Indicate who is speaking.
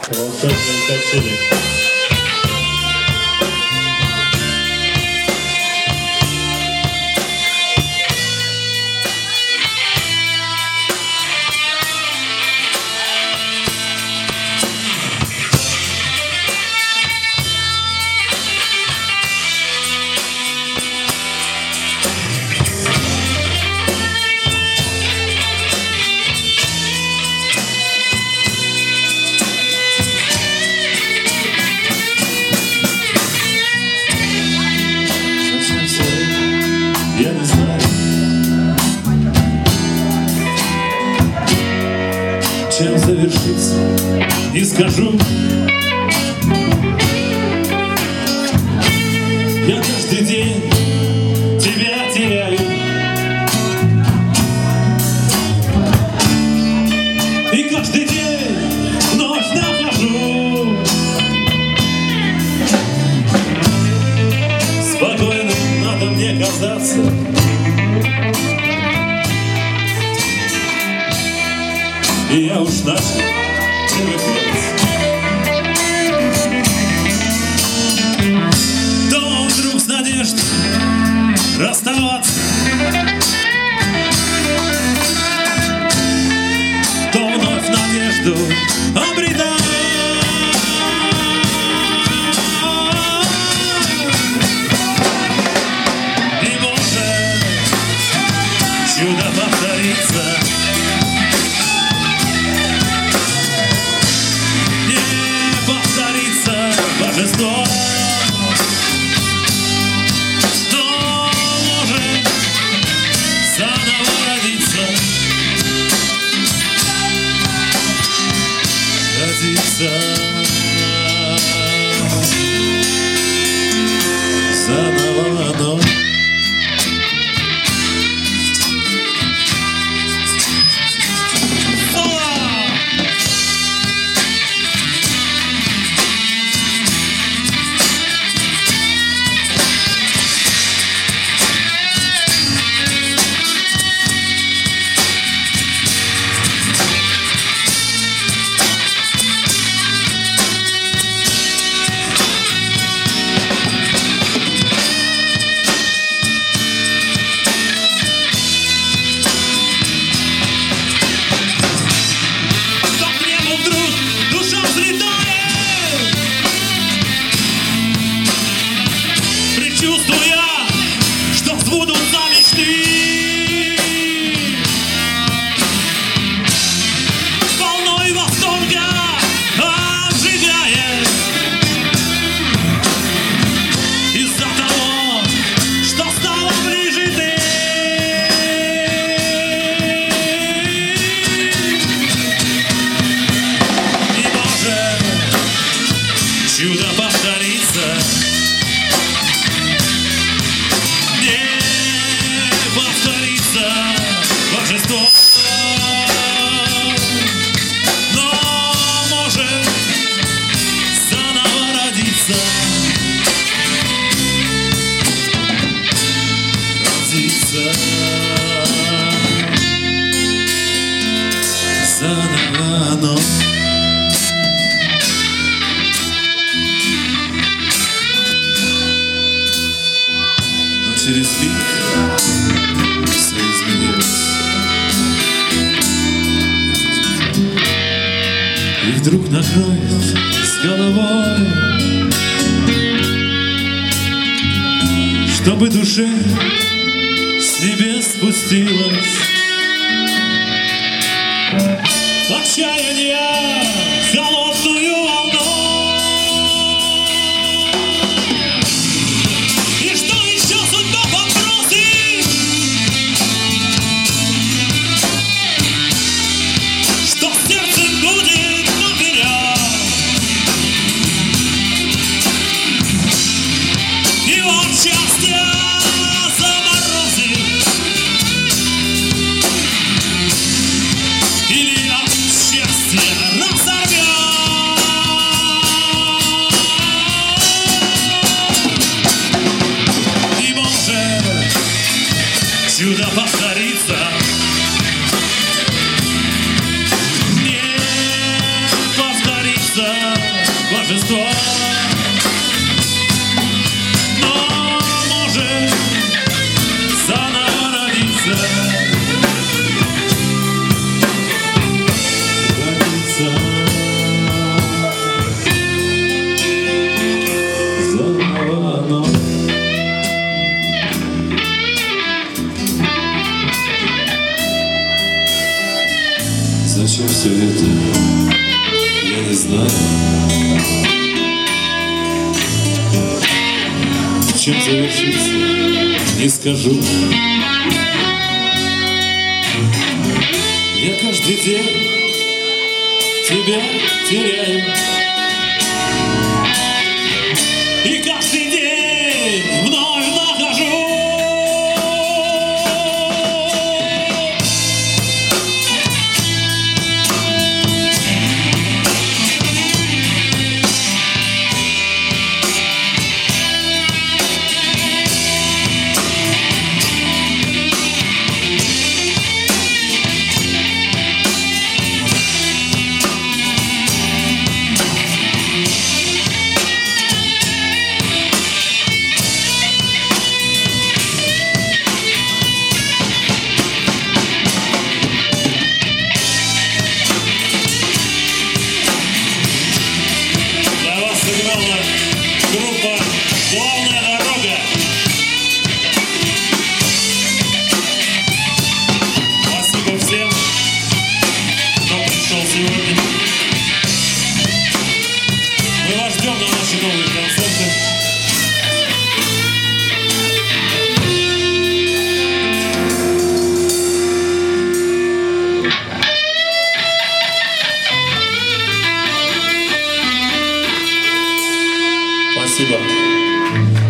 Speaker 1: Волшебные качели. Я не знаю, чем завершится, не скажу. Я каждый день тебя теряю, и каждый день вновь нахожу. Спокойно надо мне казаться, и я уж начал привыкать. То вдруг с надеждой расставаться, то вновь надежду обретать. И может чудо повторится. Божество, но может заново родиться, заново оно. Чувствуя, что сбудутся мечты, волной восторга обжигает из-за того, что стало ближе ты. И может чудо повторится. Божество, но может заново родиться, заново оно. Но через миг все изменилось. И вдруг накроет с головой, чтобы душе с небес спустилось отчаяние холодную волной. И что еще судьба попросит, что сердце будет наперед. И он счастье заморозит, или от счастья разорвет. торжества. Но может заново родиться. Заново, но зачем все это, я не знаю. Чем завершится, не скажу. Я каждый день тебя теряю, и каждый день вновь нахожу. Группа «Главная дорога». Спасибо всем, кто пришел сегодня. Мы вас ждем на наши новые концерты. Спасибо.